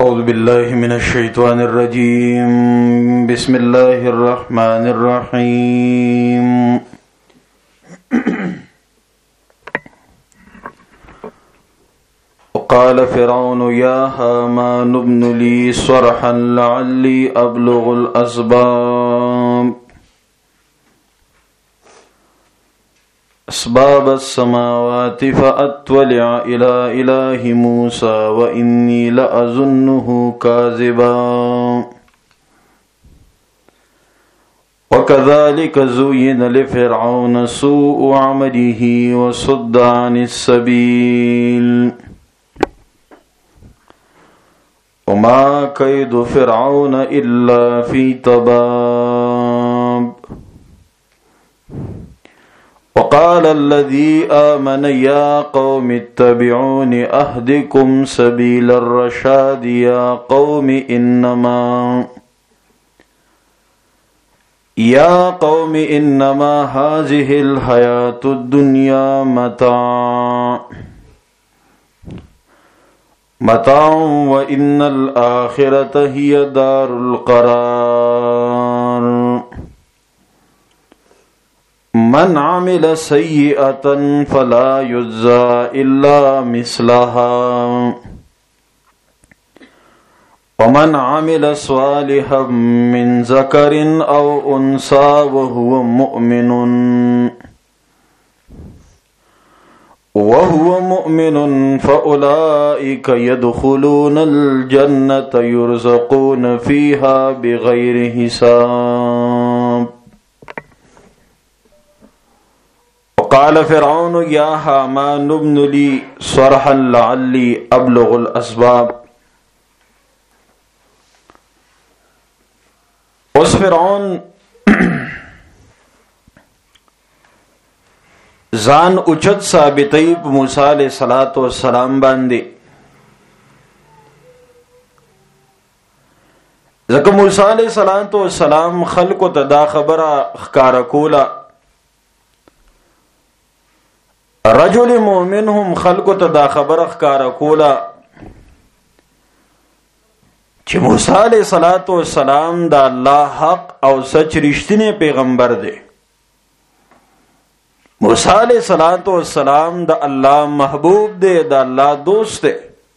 أعوذ بالله من الشيطان الرجيم. بسم الله الرحمن الرحيم. وقال فرعون يا هامان ابن لي صرحا لعلي أبلغ أسباب السماوات فأطلع إلى إله موسى وإني لأظنه كاذبا وكذلك زين لفرعون سوء عمله وصد عن السبيل وما كيد فرعون إلا في تباب. وقال الذي آمن يا قوم اتبعون أهدكم سبيل الرشاد يا قوم إنما هذه الحياة الدنيا متاع وإن الآخرة هي دار القرار. من عمل سيئة فلا يجزى إلا مثلها ومن عمل صالحا من ذكر أو أنثى وهو مؤمن فأولئك يدخلون الجنة يرزقون فيها بغير حساب. وقال فرعون يا هامان ابن لي صرحا لعلي أبلغ الأسباب. اس فرعون ځان اوچت ثابتوي په موسی علیه السلام باندې، ځکه موسی علیه السلام خلکو ته دا خبره ښکاره کوله، رجل مؤمن هم خلکو ته دا خبره ښکاره کوله چې موسی علیه السلام د الله حق او سچ رښتینی پیغمبر دی. موسی علیہ السلام د الله محبوب دی، د الله دوست دی.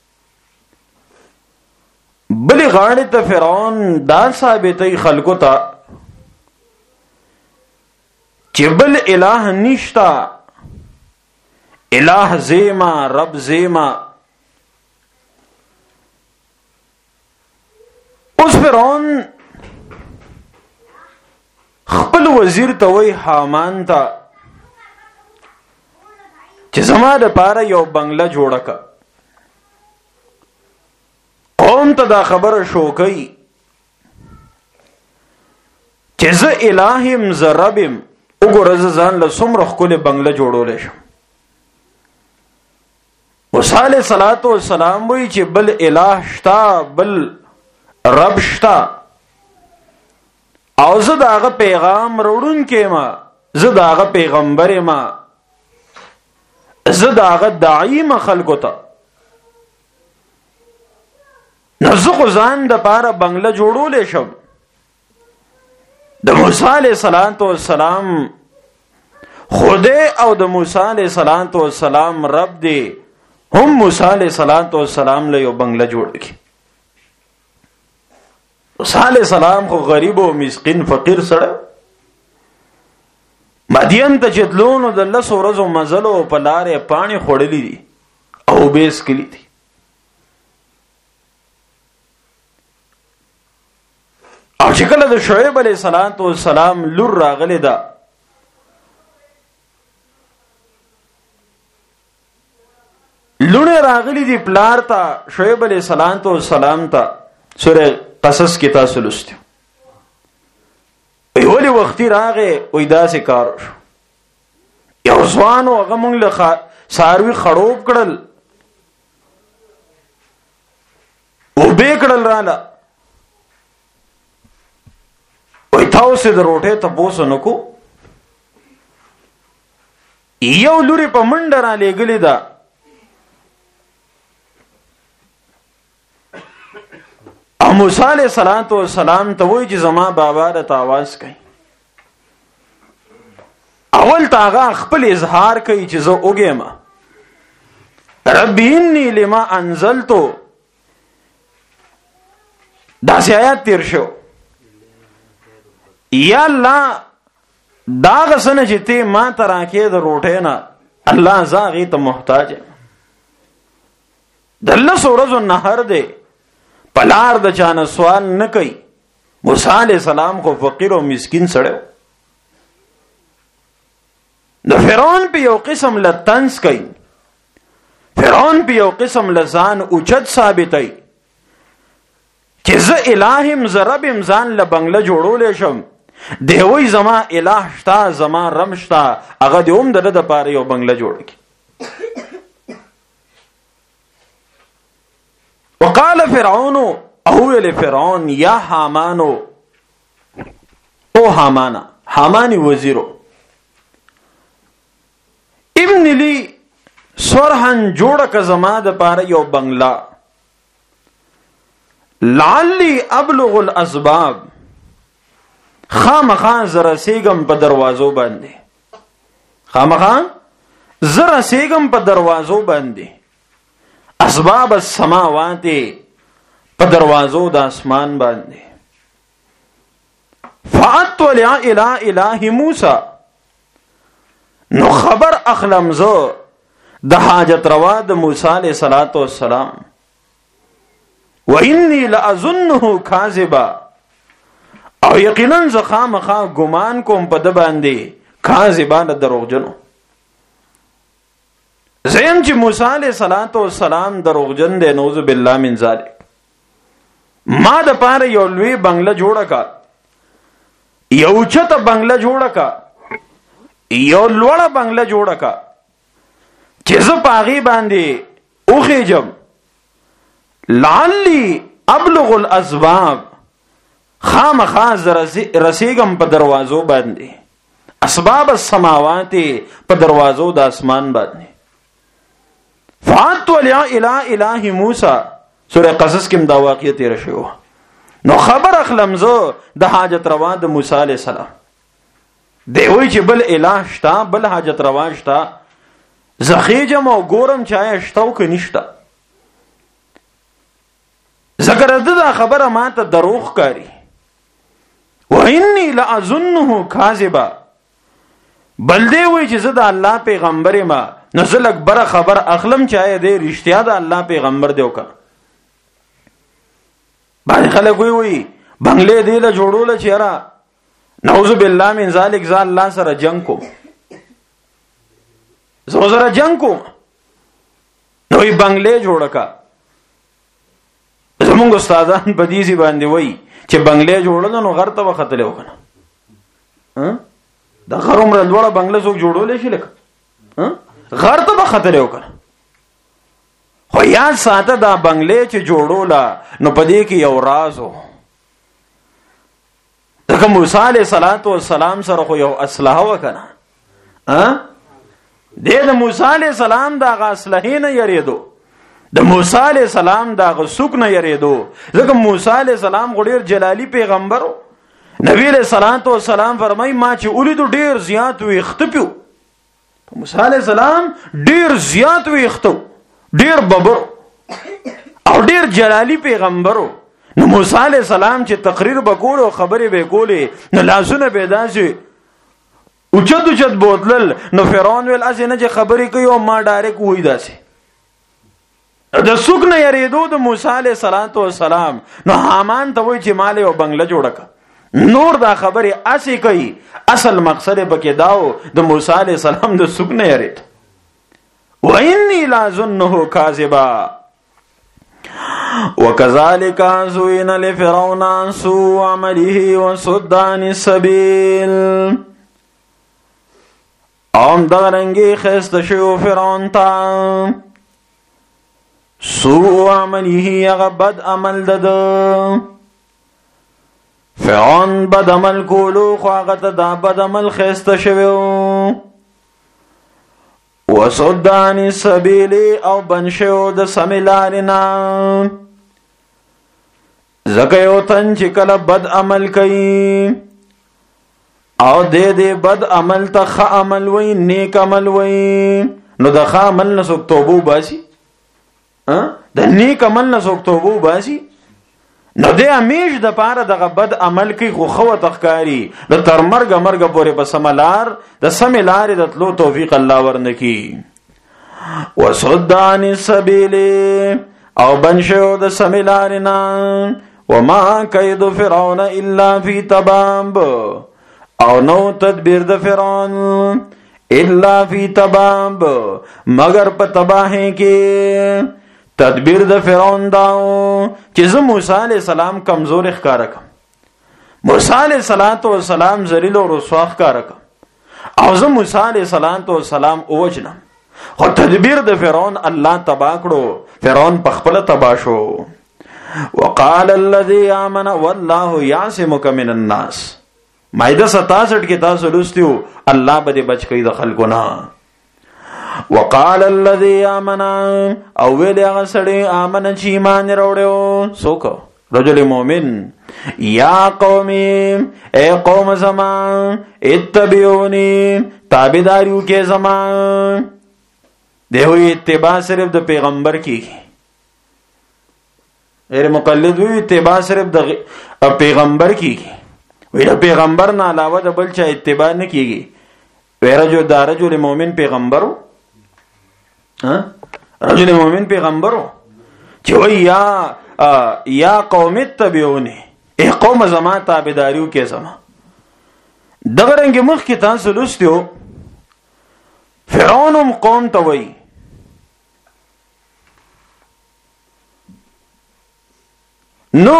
بلی غاړې ته فرعون دا ثابتوي خلکو ته چې بل الہ نشتا، الہ زیما، رب زیما. اوس فرعون خپل وزیر ته وای حامان ته چې زما د پاره یو بنگله جوړه کا. قوم ته دا خبره شو کوي چې زه الہیم زه ربیم، وګوره زه ځان له څومره ښکلې بنگله جوړولی شم. موسی علیه السلام وایي چې بل الہ شته، بل رب شته، او زه د هغه پیغام راوړونکی ما، زه د هغه پیغمبر ما، زه د هغه داعی ما خلکو ته. نو زه خو ځان د پاره بنگله جوړولی شم. د موسی علیه السلام خدای او د موسی علیه السلام رب دی، هم موسی علیه السلام له یو بنگله جوړ کړي. موسی علیه السلام خو غریب او مسکین فقیر سره مدین ته چتلونو د 10 ورځو مزلو په لارې پانی خوړلی دي او بیس کلی دي. او چې کله د شعیب علیه السلام لور راغلی ده، لونه راغلی دي پلار ته، شعیب علیه السلام ته. سوره قصص کې تاسو لوستو. ولی وختي راغې وې داسې کار شو، یو ځوان هغه مونږ له څاروي خړوب کړل او به کړل رااله. وې تاسو د روټه ته پوسو نکو، یو لوري په منډه را لېږلې ده، موسی علیہ السلام ته وایي چې زما بابا د تاواز کوي. اول تاغه خپل اظهار کوي چې زه اوګم رب انی لما انزلتو. دا آیات تیر شو. یا الله دا غسنه چې ته ما تراکې د روټه نه الله زاغي ته محتاج یم. دله سورزو نهر دی پلار د چانه سوال نه کوي. موسی علیہ السلام کو فقیر او مسکین سړیو. د فرعون په یو قسم لتنس کوي. فرعون په یو قسم لزان اوچت ثابتای چې زه الہم زربم ځان له بنگله جوړولې شم. دی وی زما الہ شتا زما رم شتا هغه دی هم د پاره یو بنگله جوړ کی. وقال فرعون او فرعون یا حامانو او حامانا حامانی وزیرو ابن لی سورحن جوړه ک زما د پاره یو بنگلا لعلی ابلغ الاسباب خامخا زرا سیگم په دروازو باندې خامخا زرا سیگم په دروازو باندې اسباب السماوات په دروازو د اسمان باندې فاطلع الى اله موسی نو خبر اخلم زو د حاجت روا د موسی علیہ السلام وانی لاظنه کاذبا او یقینا ز خامخا ګمان کوم په د باندې کاذبان دروغجنو. زم چې موسی علیہ السلام دروغجن دی نعوذ بالله من ذلک. ما د پاره یو لوی بنگله جوړه کا یو چته بنگله جوړه کا یو لوړه بنگله جوړه کا چې زه پاغي باندې اوخېجم لعلی ابلغ الاسباب خامخا رسیګم په دروازو باندې اسباب السماوات په دروازو د اسمان باندې فاطلع الى اله موسی سورہ قصص کې دا واقعه تیر شو. نو خبر اخلم زه د حاجت روا د موسی علیہ السلام دی وی چې بل الہ شتا بل حاجت روا شتا زخیجم او ګورم چای شتاو که نشتا. ذکر دا خبره ما ته دروغ کاری وانی لاظنه کاذبا بل دی وی چې زه د الله پیغمبر ما نزل اکبر خبر اخلم چای دی رښتیا د الله پیغمبر دی وکړه. باندې خلک وی بنگله دی له جوړول چیرې نعوذ بالله من ذلک ځان الله سره جنگ کو زو سره جنگ کو نو ی بنگله جوړه کا. زمونږ استادان په دې ځی باندې وای چې بنگله جوړل نو غر ته وختلې وکنه دا غروم رلوړه بنگله څوک جوړولې شي لکه غر ته وختلې وکنه. خو یاد ساته دا بنگله چې جوړولا نو پدې کې یو رازو دغه موسی علیہ السلام سره خو یو اسلحه وکنه د موسی علیہ السلام دا اسلحه نه یریدو د موسی علیہ السلام دا غسوک نه یریدو ځکه موسی علیہ السلام غډیر جلالی پیغمبرو. نبی علیہ السلام فرمای ما چې اولیدو ډیر زیات ویختپیو موسی علیہ السلام ډیر زیات ویختو ډیر ببر او ډیر جلالی پیغمبرو. نو موسی علیہ السلام چې تقریر وکول او خبرې وکولې نو لاسونه پیداسي اوچت بوتلل. نو فرعون ویل اسنه چې خبرې کوي او ما ډایرک وای داسي د سوق نه یریدو د موسی علیہ السلام. نو حامان ته وای چې مال او بنگله جوړه کا نور دا خبرې اسی کوي اصل مقصد پکې داو د موسی علیہ السلام د سوق نه یرید وانی لاظنه کاذبا وكذلك زين لفرعون سوء عمله وصد عن السبيل. ام دغرنگی خست شو فرعون تا سوء عمله اغا بد عمل دد فرعون بد عمل کولو خواغت دا بد عمل خست شو وصد عن السبيل او بنشو د سمیلارنا زکه یو تن چې کله بد عمل کوي او دې بد عمل ته ښه عمل وای نیک عمل وای نو د ښه عمل نه څوک توبه باسي د نیک عمل نه څوک توبه باسي نو دې همیش د پاره دغه بد عمل کوي خو خو تخکاری نو تر مرګ پورې په سملار د سملار د تلو توفیق الله ورنکي وصد عن السبيل او بنشو د سملارنا وما كيد فرعون الا في تباب او نو تدبیر د فرعون الا فی تباب مگر په تباہی کې تدبیر د فرعون داو چې زه موسی علیہ السلام کمزور ښکارا کم موسی علیہ السلام ذلیل او رسوا ښکارا کم او زه موسی علیہ السلام اوجنم خو تدبیر د فرعون الله تبا کړو فرعون په خپل تبا شو وقال الذي آمن والله يعصمك من الناس مائده 67 کې تاسو لوستیو الله به بچ کړي د خلکو نه وقال الذي آمن او ویل هغه سړی آمن چې ایمان وروړو څوک رجل مؤمن یا قومي اے قوم زمان اتبعوني تابعداریو کې زمان دیوی اتباع صرف د پیغمبر کی غیر مقلد وی اتباع صرف د پیغمبر کی وی د پیغمبر نه علاوه د بل چا اتباع نه کیږي ویرا جو د رجل مؤمن پیغمبرو رجل مؤمن پیغمبرو چې وی یا قوم اتبعوني ای قوم زما تابعداریو کې زما دغه رنګ مخ کې تاسو لوستیو فرعون قوم ته وی نو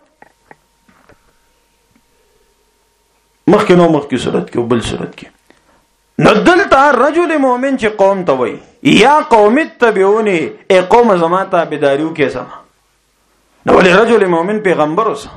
مخکې صورت کې بل صورت کې نو دلته رجل مؤمن چې قوم ته وی یا قوم اتبعوني ای قوم زما تابعداریو کې زما نو ولې رجل مؤمن پیغمبر اوسه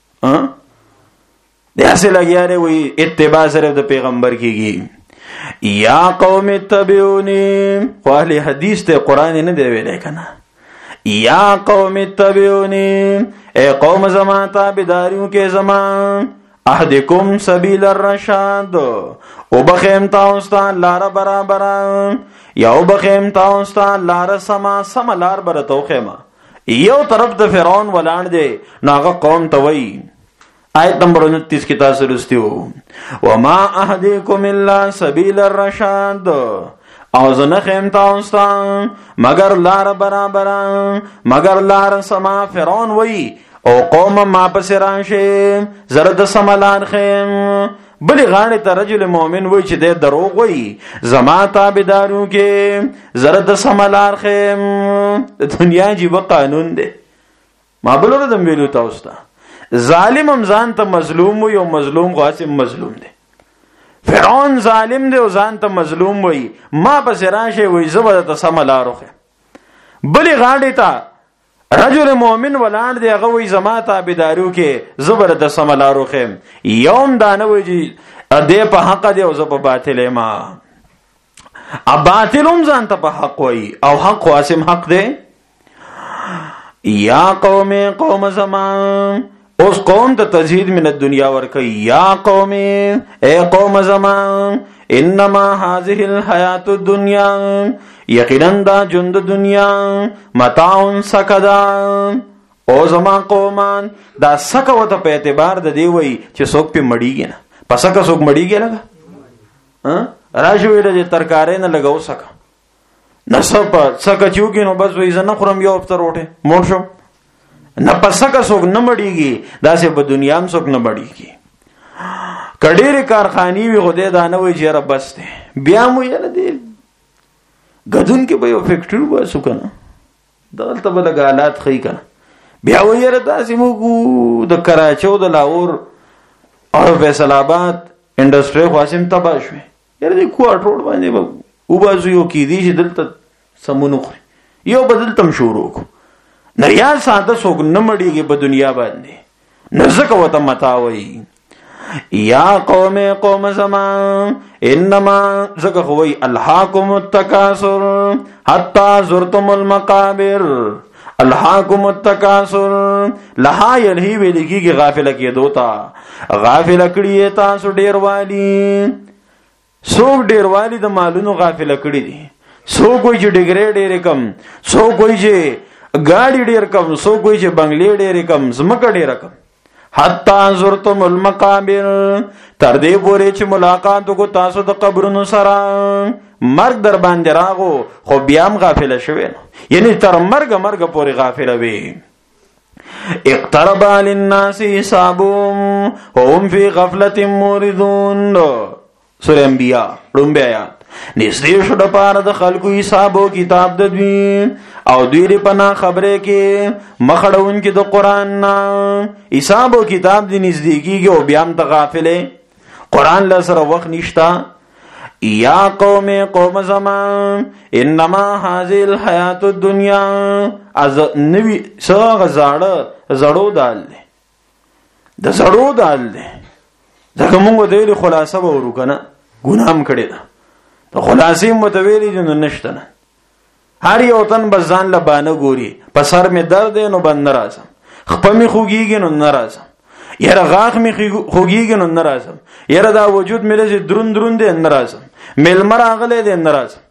داسې لګیاره وی اتباع صرف د پیغمبر کېږي یا قوم اتبعوني خو اهل حدیث ته قرآن نه دی ویلی کنه یا قوم اتبعوني اے قوم زما تابعداریو کې زما اهدکم سبیل الرشاد او بخیم تاسو ته لار برابر یا او بخیم تاسو ته لار سما لار برته خیمه یو طرف د فرعون ولاړ دی ناغه قوم ته وی آیت نمبر 29 کی تاسو لستیو وما اهدیکم الا سبیل الرشاد او زنه خیم تاسو ته مگر لار برابر مگر لار سما فرعون وی او قوم ما پس راشه زرد سملان خیم بلی غاړه ته رجل مؤمن وی چې د دروغ وی زما تابعدارو کې زرد سملان خیم دنیا جیب قانون دی ما بلور دم ویلو تاسو ته ظالم هم ځان ته مظلوم وي او مظلوم غاسم مظلوم دی فرعون ظالم دی او ځان ته مظلوم وي ما پس راشه وي زبر ته سملاروخه بلی غاړه ته رجل مؤمن ولان دی هغه وی زما تابعداریو کې زبر د سملاروخه یوم دانه وی دې په حق دی او زه په باطل ما ا باطلم ځان ته په حق وی او حق قاسم حق دی یا قوم زمان اوس قوم ته تزهید من الدنیا ورکی یا قوم اے قوم زمان انما هذه الحیات الدنیا یقینا دا ژوند دنیا متاع سکدا او زما قومان دا سکوته په اعتبار د دی وی چې څوک په مړیږي نه پسکه څوک مړیږي لګا راځوي د ترکارې نه لګاو سکه نسب سکه چوکې نو بس وې زنه خورم یو افطر وټه مور شو نه پسکه څوک نه مړیږي دا سه په دنیا هم څوک نه مړیږي کډېر کارخانی وی خدای دا نه وی چې را بس ته بیا مو یې نه دی غدون کې به یو فیکټری واسو کنه دلته به د حالات خې کنه بیا وی یې را داسې مو د کراچو د لاهور او فیصل آباد انډستری خاصم تبا شوی یره دې کوارټ باندې او بازو یو کې دي چې دلته سمونو خوري یو بدل تم شروع کو نریال ساده څوک نه مړیږي په دنیا باندې نزدک وته متاوي یا قوم زمان انما زکه خوی الحاکم التکاثر حتا زرتم المقابر الهاکم التکاثر، لها یلهی ویل کیږي غافل کېدو ته، غافل کړی تاسو ډیروالی. څوک ډیروالی د مالونو غافل کړی دي؟ څوک وایي چې ډیګری ډیر کم، څوک وایي چې ګاډي ډیر کم، څوک وایي چې بنگلې ډیر کم، زمکه ډیر کم. حتی زرتم المقابر، تر دې پورې چې ملاقات کو تاسو د قبرونو سره، مرګ در باندې راغو خو بیا هم غافل شوي، یعنی تر مرګ پورې غافل وي. اقترب للناس حسابهم وهم فی غفلة معرضون. سورہ انبیاء لومبی آیات. نږدې شو د پاره د خلکو حساب او کتاب د دوی، او دوی لري پنا خبره کې مخړون کې د قران نه حساب او کتاب دی نږدې کېږي او بیا هم ته غافلې. قران له سره وخت نشتا. یا قوم زمان انما هذه الحیات الدنیا، از نوی څنګه زړو دال دی، د زړو دال دی. ځکه موږ د ویلي خلاصه به ورو کنه، ګنام کړی ده د خلاصې متویلی دي نو نشته نه. هر یو تن به ځان له بانه ګوري، په سر مې درد دی نو بند نه راځم، خپه مې خوږېږي نو نه راځم، یاره غاښ مې خوږېږي نو نه راځم، یاره دا وجود مې لږ دروند دی نه راځم، میلمه راغلی دی نه راځم.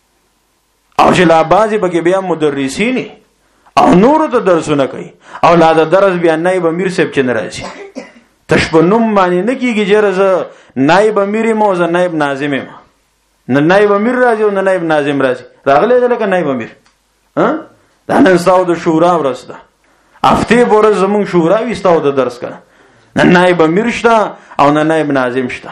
او چې لا بعضې پکې بیا مدرسینې او نورو ته درسونه کوي، او لا د درس بیا نایب امیر صاحب چې نه راځي، تش په نوم باندې نه کېږي چې زه نایب امیر یم او زه نایب ناظم یم. نه نایب امیر راځي او نه نایب ناظم راځي، راغلی دی لکه نایب امیر. دا نن ستاسو د شورا ورځ ده، هفتې په ورځ زمونږ شورا وي ستاسو د درس کنه، نه نایب امیر شته او نه نایب ناظم شته.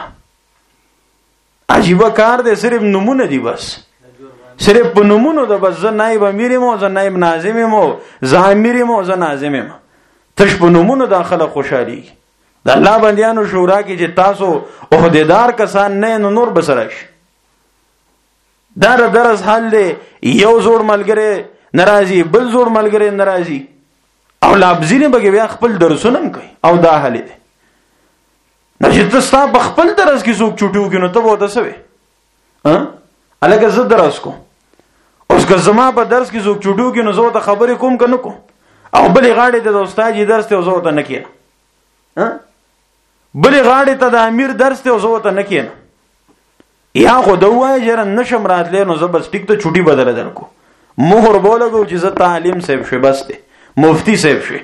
عجیبه کار دی، صرف نمونه دي بس، صرف په نمونو ده بس. زه نایب امیر یم او زه نایب ناظم یم او زه امیر یم او زه ناظم یم، تش په نمونو دا خلک خوشحالېږي. د الله بندیانو شورا کې چې تاسو عهدیدار کسان نه نو نور به سره شي. دا د درس حل دی، یو زوړ ملګری ناراضي، بل زوړ ملګری ناراضي، او لابزینه به بیا خپل درسونه کوي، او دا حل دی. نو چې تاسو په خپل درس کې څوک چټیو کې نو ته وته سوي الګا زه درس کوم، اوس که زما په درس کې څوک چټیو کې نو زه ته خبرې کوم کنه کوم، او بلې غاړې ته د استاد درس ته زه ته نه کېم، بلې غاړې ته د امیر درس ته زه ته نه کېم. یا خو دوه جره نشم راتلی نو زه بس ټیک ته چټي بدل درکو، مهر بولګو چې زه تعلیم صاحب شوی، بس دی مفتی صاحب شوی.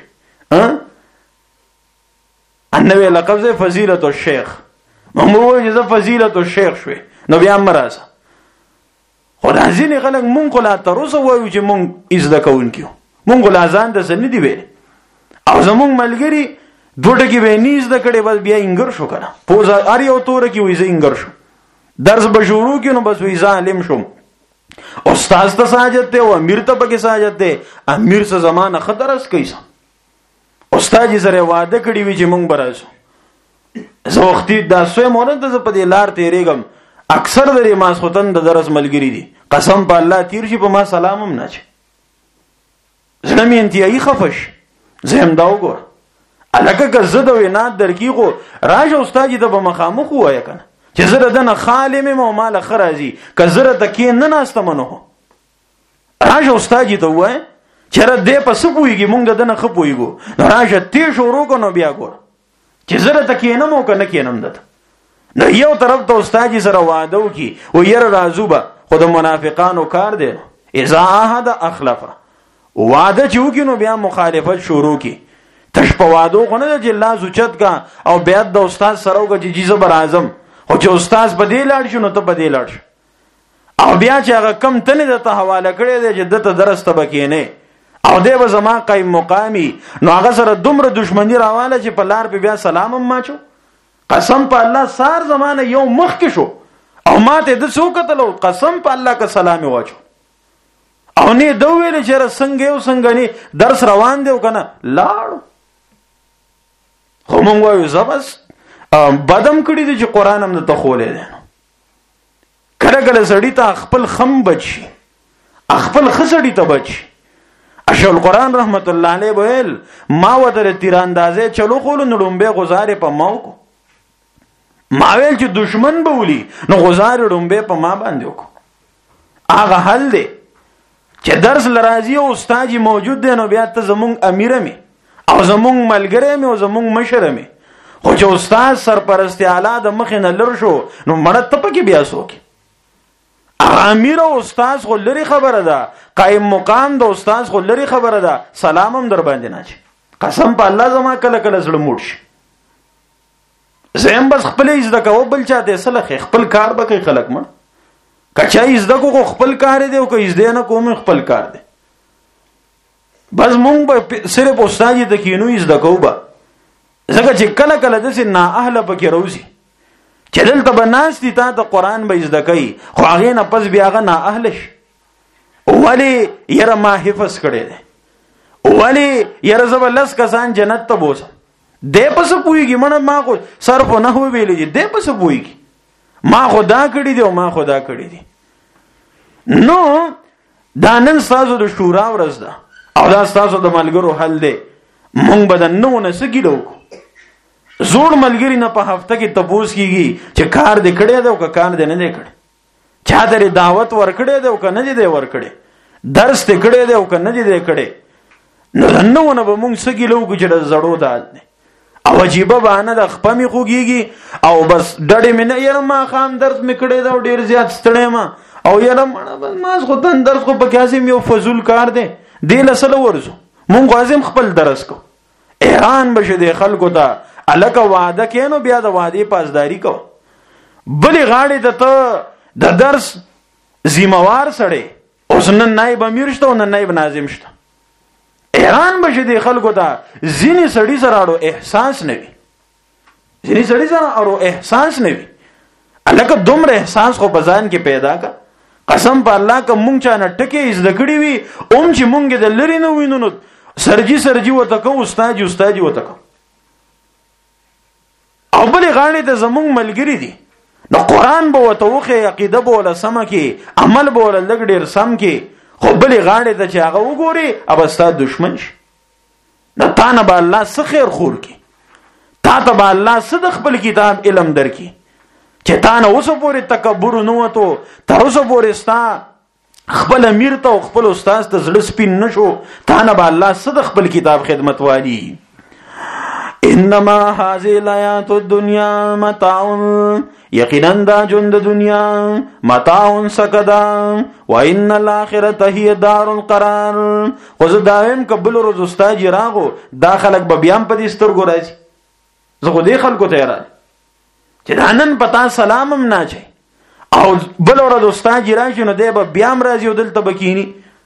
انوی لقب زه فضیلت الشیخ، مو چې زه فضیلت الشیخ شوی نو بیا مرزه. خدا ځینې خلک مونږ لا تر اوسه وایو چې مونږ زده کوونکي یو، مونږ لا ځان ته څه نه دي ویلي، او زمونږ ملګري دوه ټکي به نه زده کړي بس بیا انګر شو کنه، پوزه هر یو توره کې وایي زه انګر شو، درس به شروع کړي نو بس وایي زه عالم شوم. استاد ته ساجت دی او امیر ته پکې ساجت دی، امیر څه زمانه ښه درس کوي، استاد یې سره وعده کړي وي چې مونږ به راځو. زه وختي دا سوی مونږ ته زه په دې لار تېرېږم، اکثر درې ماسخوتن د درس ملګري دي، قسم په الله تیر شي په ما سلام هم نه چي، زړه مې انتهایي خفه شي. زه هم دا وګوره هلکه که زه د وینات درکې خو راشه استاد یې ته به مخامخ ووایه که نه چې زه د ده نه خالم یم او ماله ښه راځي، که زه راته کې نه ناستمه نو راشه استاد یې ته ووایه چېره دی په څه پوهېږي، مونږ د ده نه ښه پوهېږو، نو راشه تې شروع کړو نو بیا ګوره چې زه راته کېنم او که نه کېنم دته. نو یو طرف ته استاد سره وعده وکړي و یره راځو به، خو د منافقانو کار دی، اذا عهد اخلفه، وعده چې وکړي نو بیا مخالفت شروع کړي. تش په وعدو خو نه ده چې لاس اوچت کا او بیعت د استاد سره وکړه چې زه به راځم، خو چې استاد په دې لاړ شي نو ته په دې لاړ شي، او بیا چې هغه کم تنې درته حواله کړی دی چې دته درس ته به کښېنې او دی به زما قایم مقامي، نو هغه سره دومره دشمني راواله چې په لار پې بیا سلام هم ماچو. قسم په الله سار زمانه یو مخکې شو او ما ته د څه وکتلو، قسم په الله که سلام یې واچو او نه ده ویلې چې څنګه یو څنګه نه درس روان دی او که نه لاړو. خو مونږ وایو زه بس بدم کړي دي چې قرآن هم درته ښولی دی. کله کله سړي ته خپل خم بچ شي، خپل ښه سړي ته بچ شي. اشهر القرآن رحمت الله علیه ویل ما ورته تیراندازۍ چلو خولو نو ډومبۍ غزار یې په ما وکړو، ما ویل چې دشمن به ولي نو غزار یې ډومبۍ په ما باندې وکړو. هغه حل دی چې درس لرازي او استاد موجود دی نو بیا ته زمونږ امیر می او زمونږ ملګری می او زمونږ مشر می، خو چې استاد سرپرست اعلی د مخ نه لر شو نو مړه ته پکې بیا سوک امیر او استاد خو لري خبره ده، قائم مقام د استاد خو لري خبره ده، سلام هم در باندې نه چي. قسم په الله زما کله کله زړه موړ شي، زم بس خپل عزت کو بل چاته سلخ خپل کار به کوي خلک مړ کچا عزت کو خپل کار دی او که عزت نه کوم خپل کار دی. بس مونږ به صرف استاد ته کینو عزت کو به زګه چې کله کله د سن نه اهل پکې روزي چې دلته بناستي تا ته قران به عزت کوي خو هغه نه پس بیا هغه نه اهل شي. ولی یره ما حفظ کړي دي، ولی یره زبلس کسان جنت ته بوسه دې پس پويږي منه ما خو صرف نه هو ویلې دي دې پس پويږي ما خدا کړی دی او ما خدا کړی دی. نو دا نن تاسو د شورا ورځ ده او دا تاسو د ملګرو حل دی. مونږ بدن نو نه سګیلو زوړ ملګری نه په هفته کې تپوس کیږي چې کار دې کړی دی او کار دې نه دی کړی، چا دې دعوت ورکړی دی او کنه دې ورکړی، درس دې کړی دی او کنه دې کړی. نو نه به مونږ سګیلو چې زړو دال دی او عجیبه بانه د خپمې خوږیږي او بس ډډې مې نه یره ما خام درس مې کړی دا ډېر زیات ستړی ما او یره ما خو تن درس خو پکې اعظم یو فضول کار دی دې لسله ورزو مونږ اعظم خپل درس کو ایران بشه د خلکو ته الکه وعده کینو بیا د وعده پاسداری کو بلې غاړې ته د درس ذمہوار سړی اوس نن نائب امیر شته او نن نائب ناظم شته. ایران بشه د خلکو ته ځینې سړي سره اړو احساس نه وي، ځینې سړي سره اړو احساس نه وي. الکه دومره احساس خو بزان کې پیدا کا قسم په الله که مونږ چا نه ټکې زده کړې وي اوم چې مونږ د لري نه وینو نو سرجي وته کو استاد وته کو او بلې غاړې ته زمونږ ملګری دي نو قرآن به وته وخې عقیده به وله سمه کې عمل به وله لږ ډېر سم کې، خو بلې غاړې ته چې هغه وګوري اب ستا دشمن شي. نو تا نه به الله څه خیر خور کی، تا ته به الله څه د خپل کتاب علم درکي چې تا نه اوسه پورې تکبر نه وته، تر اوسه پورې ستا خپل امیر ته او خپل استاد ته زړه سپین نشو، تا نه به الله څه د خپل کتاب خدمت والی. انما هذه الحیات الدنیا متاع، یقینا دا ژوند د دنیا متاع سکدا وان الاخرته هي دار القرار. خو زه دایم قبل روز استاد راغو دا خلک به بیا په دې سترګو راځي، زه خو دې خلکو ته راځم چې دا نن پتا سلام هم نه چي او بل ورځ استاد راشي نو دې به بیا راځي او دلته بکینی،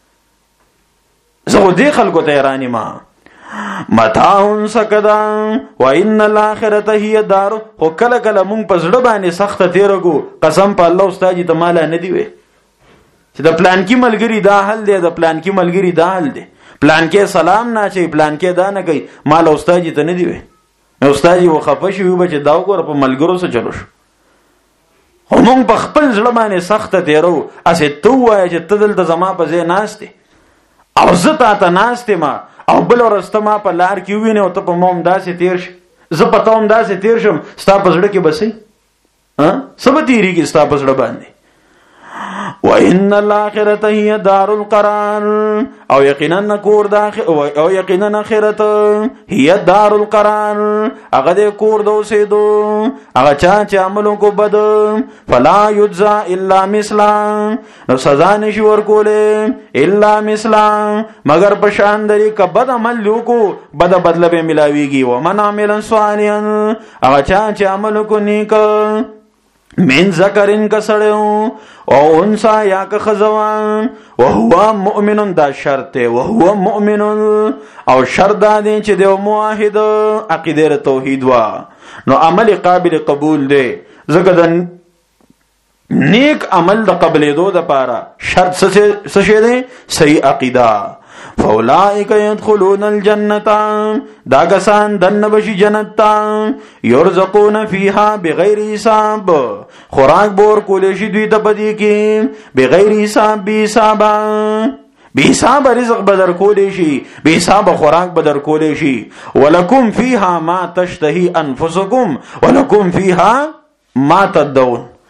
زه خو دې خلکو ته رانی ما متاع سکدا وان الاخرته هي دار. خو کله کله مونږ په زړه باندې سخت تیرګو قسم په الله استاد ته مال نه دی وي چې د پلان کې ملګری دا حل دی، د پلان کې ملګری دا حل دی، پلان کې سلام نه چي پلان کې دا نه کوي مال استاد ته نه دی وي. استاد یو خفش وي بچ دا وګور په ملګرو سره چلو شو. خو مونږ په خپل زړه باندې سخت تیرو اسه تو وای چې تدل د زما په ځای ناشته او زه ته ناشته ما او بل ورسته ما په لار کې ویني او ته په موم داسې تیر شي زه په توم داسې تیر شم ستا په زړه کې بسې سبا تیریږي ستا په زړه باندې. وان الاخرته هي دار القرار او یقینا کور داخل او یقینا اخرت هي دار القرار هغه د کور د اوسېدو هغه چا چې عملو کو بد فلا یجزا الا مثلا نو سزا نشي ورکوله الا مثلا مگر په شان دري ک بد عمل لوکو بد بدله به ملاويږي ومن عمل صالحا هغه چا چې عملو کو نیک من ذکرین کسړو او انسا یا که خزوان وهو مؤمن دا شرط وهو مؤمن او شرط دا دی چې د موحد عقیده توحید وا نو عمل قابل قبول دی زګه د نیک عمل د قبلېدو د پاره شرط څه شي دی صحیح عقیده. فاولائک يدخلون الجنه دا کسان دنه بشي جنت ته يرزقون فيها بغیر حساب خوراک بور کولې شي دوی ته بدی کې بغیر حساب بي حساب رزق بدر کولې شي بي حساب خوراک بدر کولې شي. ولکم فيها ما تشتهي انفسکم ولکم فيها ما تدعون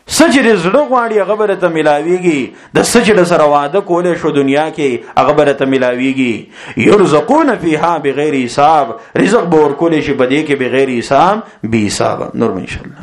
سجر زړه غواړي هغه به ته ملاويږي، د سجر سره وعده کولې شو دنیا کې هغه به ته ملاويږي. يرزقون فيها بغیر حساب، رزق به ورکولې شي بده کې بغیر حساب بي حساب. نور ان شاء الله.